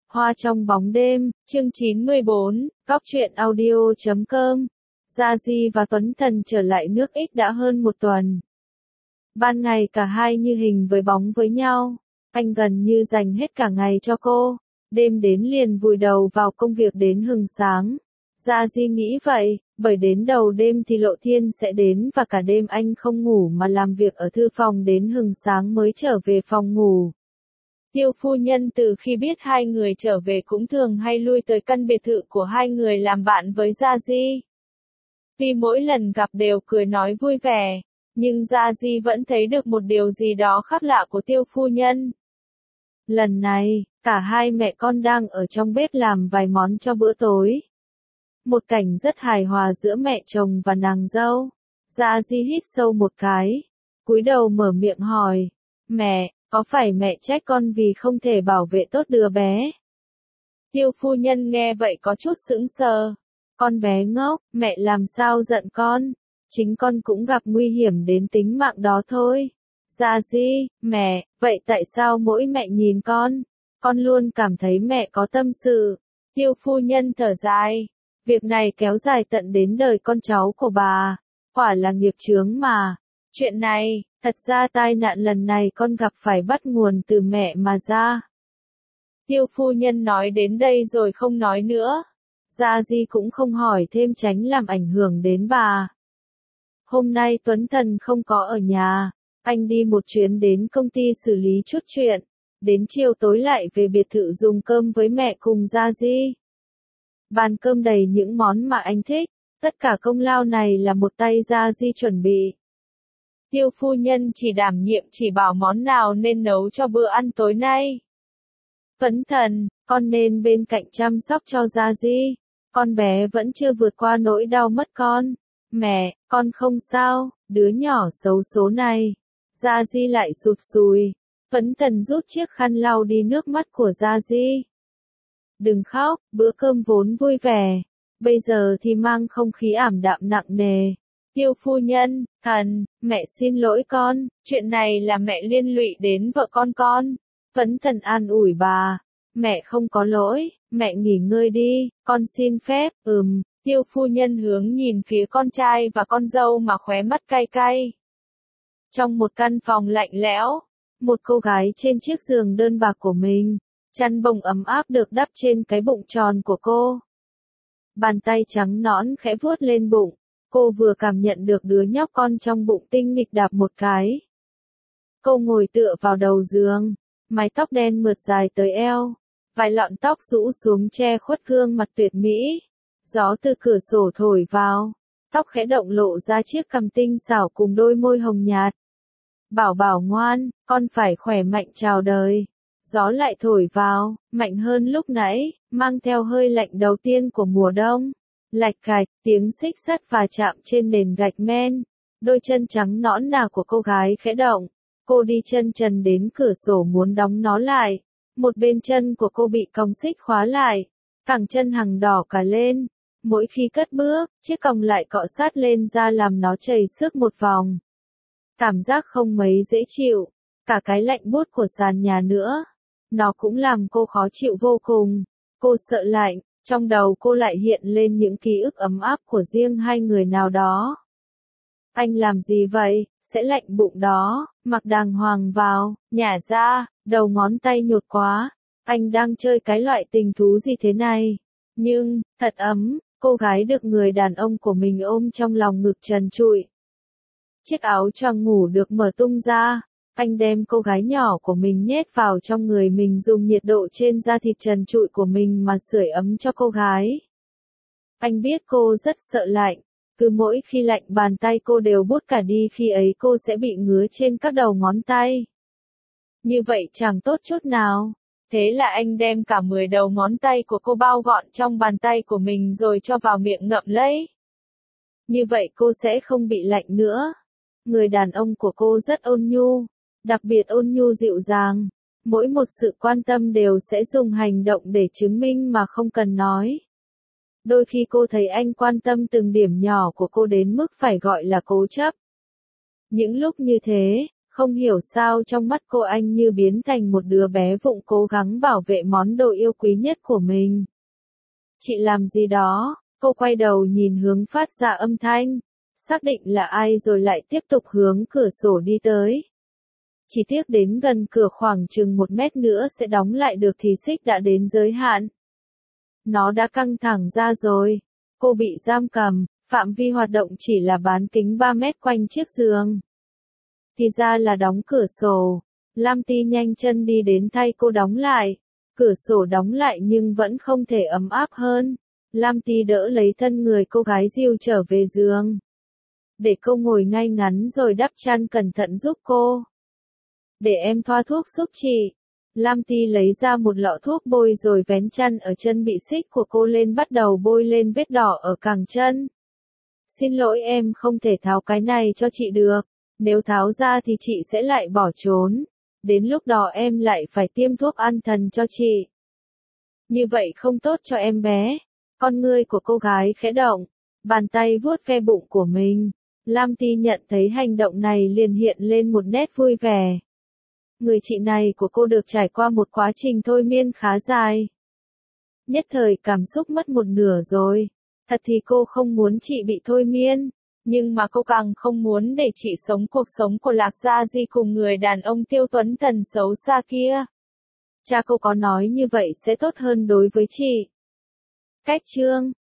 Hoa trong bóng đêm, chương 94, Góc truyện audio.com. Gia Di và Tuấn Thần trở lại nước X đã hơn một tuần. Ban ngày cả hai như hình với bóng với nhau, anh gần như dành hết cả ngày cho cô, đêm đến liền vùi đầu vào công việc đến hừng sáng. Gia Di nghĩ vậy, bởi đến đầu đêm thì Lộ Thiên sẽ đến và cả đêm anh không ngủ mà làm việc ở thư phòng đến hừng sáng mới trở về phòng ngủ. Tiêu phu nhân từ khi biết hai người trở về cũng thường hay lui tới căn biệt thự của hai người làm bạn với Gia Di. Vì mỗi lần gặp đều cười nói vui vẻ, nhưng Gia Di vẫn thấy được một điều gì đó khác lạ của tiêu phu nhân. Lần này, cả hai mẹ con đang ở trong bếp làm vài món cho bữa tối. Một cảnh rất hài hòa giữa mẹ chồng và nàng dâu. Gia Di hít sâu một cái, cúi đầu mở miệng hỏi, mẹ, có phải mẹ trách con vì không thể bảo vệ tốt đứa bé? Tiêu phu nhân nghe vậy có chút sững sờ. Con bé ngốc, mẹ làm sao giận con? Chính con cũng gặp nguy hiểm đến tính mạng đó thôi. Gia Di, mẹ, vậy tại sao mỗi mẹ nhìn con luôn cảm thấy mẹ có tâm sự? Tiêu phu nhân thở dài. Việc này kéo dài tận đến đời con cháu của bà. Quả là nghiệp chướng mà. Chuyện này, thật ra tai nạn lần này con gặp phải bắt nguồn từ mẹ mà ra. Tiêu phu nhân nói đến đây rồi không nói nữa. Gia Di cũng không hỏi thêm tránh làm ảnh hưởng đến bà. Hôm nay Tuấn Thần không có ở nhà, anh đi một chuyến đến công ty xử lý chút chuyện, đến chiều tối lại về biệt thự dùng cơm với mẹ cùng Gia Di. Bàn cơm đầy những món mà anh thích, tất cả công lao này là một tay Gia Di chuẩn bị. Tiêu phu nhân chỉ đảm nhiệm chỉ bảo món nào nên nấu cho bữa ăn tối nay. Tuấn Thần, con nên bên cạnh chăm sóc cho Gia Di. Con bé vẫn chưa vượt qua nỗi đau mất con. Mẹ, con không sao, đứa nhỏ xấu số này. Gia Di lại sụt sùi. Tuấn Thần rút chiếc khăn lau đi nước mắt của Gia Di. Đừng khóc, bữa cơm vốn vui vẻ. Bây giờ thì mang không khí ảm đạm nặng nề. Tiêu phu nhân, Thần, mẹ xin lỗi con, chuyện này là mẹ liên lụy đến vợ con. Tuấn Thần an ủi bà. Mẹ không có lỗi, mẹ nghỉ ngơi đi, con xin phép, Tiêu phu nhân hướng nhìn phía con trai và con dâu mà khóe mắt cay cay. Trong một căn phòng lạnh lẽo, một cô gái trên chiếc giường đơn bạc của mình, chăn bông ấm áp được đắp trên cái bụng tròn của cô. Bàn tay trắng nõn khẽ vuốt lên bụng, cô vừa cảm nhận được đứa nhóc con trong bụng tinh nghịch đạp một cái. Cô ngồi tựa vào đầu giường, mái tóc đen mượt dài tới eo, vài lọn tóc rũ xuống che khuất gương mặt tuyệt mỹ. Gió từ cửa sổ thổi vào, tóc khẽ động lộ ra chiếc cằm tinh xảo cùng đôi môi hồng nhạt. Bảo bảo ngoan, con phải khỏe mạnh chào đời. Gió lại thổi vào, mạnh hơn lúc nãy, mang theo hơi lạnh đầu tiên của mùa đông. Lạch cạch, tiếng xích sắt va chạm trên nền gạch men. Đôi chân trắng nõn nà của cô gái khẽ động. Cô đi chân trần đến cửa sổ muốn đóng nó lại. Một bên chân của cô bị còng xích khóa lại. Cẳng chân hằng đỏ cả lên. Mỗi khi cất bước, chiếc còng lại cọ sát lên da làm nó chảy xước một vòng. Cảm giác không mấy dễ chịu. Cả cái lạnh buốt của sàn nhà nữa. Nó cũng làm cô khó chịu vô cùng. Cô sợ lạnh, trong đầu cô lại hiện lên những ký ức ấm áp của riêng hai người nào đó. Anh làm gì vậy, sẽ lạnh bụng đó, mặc đàng hoàng vào, nhả ra, đầu ngón tay nhột quá. Anh đang chơi cái loại tình thú gì thế này? Nhưng, thật ấm, cô gái được người đàn ông của mình ôm trong lòng ngực trần trụi. Chiếc áo choàng ngủ được mở tung ra. Anh đem cô gái nhỏ của mình nhét vào trong người mình dùng nhiệt độ trên da thịt trần trụi của mình mà sưởi ấm cho cô gái. Anh biết cô rất sợ lạnh, cứ mỗi khi lạnh bàn tay cô đều bút cả đi khi ấy cô sẽ bị ngứa trên các đầu ngón tay. Như vậy chẳng tốt chút nào. Thế là anh đem cả 10 đầu ngón tay của cô bao gọn trong bàn tay của mình rồi cho vào miệng ngậm lấy. Như vậy cô sẽ không bị lạnh nữa. Người đàn ông của cô rất ôn nhu. Đặc biệt ôn nhu dịu dàng, mỗi một sự quan tâm đều sẽ dùng hành động để chứng minh mà không cần nói. Đôi khi cô thấy anh quan tâm từng điểm nhỏ của cô đến mức phải gọi là cố chấp. Những lúc như thế, Không hiểu sao trong mắt cô anh như biến thành một đứa bé vụng cố gắng bảo vệ món đồ yêu quý nhất của mình. Chị làm gì đó? Cô quay đầu nhìn hướng phát ra âm thanh, xác định là ai rồi lại tiếp tục hướng cửa sổ đi tới. Chỉ tiếc đến gần cửa khoảng chừng 1 mét nữa sẽ đóng lại được thì xích đã đến giới hạn. Nó đã căng thẳng ra rồi. Cô bị giam cầm, phạm vi hoạt động chỉ là bán kính 3 mét quanh chiếc giường. Thì ra là đóng cửa sổ. Lam Ty nhanh chân đi đến thay cô đóng lại. Cửa sổ đóng lại nhưng vẫn không thể ấm áp hơn. Lam Ty đỡ lấy thân người cô gái dìu trở về giường. Để cô ngồi ngay ngắn rồi đắp chăn cẩn thận giúp cô. Để em thoa thuốc giúp chị. Lam Ty lấy ra một lọ thuốc bôi rồi vén chăn ở chân bị xích của cô lên bắt đầu bôi lên vết đỏ ở cẳng chân. Xin lỗi em không thể tháo cái này cho chị được. Nếu tháo ra thì chị sẽ lại bỏ trốn. Đến lúc đó em lại phải tiêm thuốc an thần cho chị. Như vậy không tốt cho em bé. Con ngươi của cô gái khẽ động. Bàn tay vuốt ve bụng của mình. Lam Ty nhận thấy hành động này liền hiện lên một nét vui vẻ. Người chị này của cô được trải qua một quá trình thôi miên khá dài. Nhất thời cảm xúc mất một nửa rồi. Thật thì cô không muốn chị bị thôi miên. Nhưng mà cô càng không muốn để chị sống cuộc sống của Lạc Gia Di cùng người đàn ông Tiêu Tuấn Thần xấu xa kia. Cha cô có nói như vậy sẽ tốt hơn đối với chị. Cách chương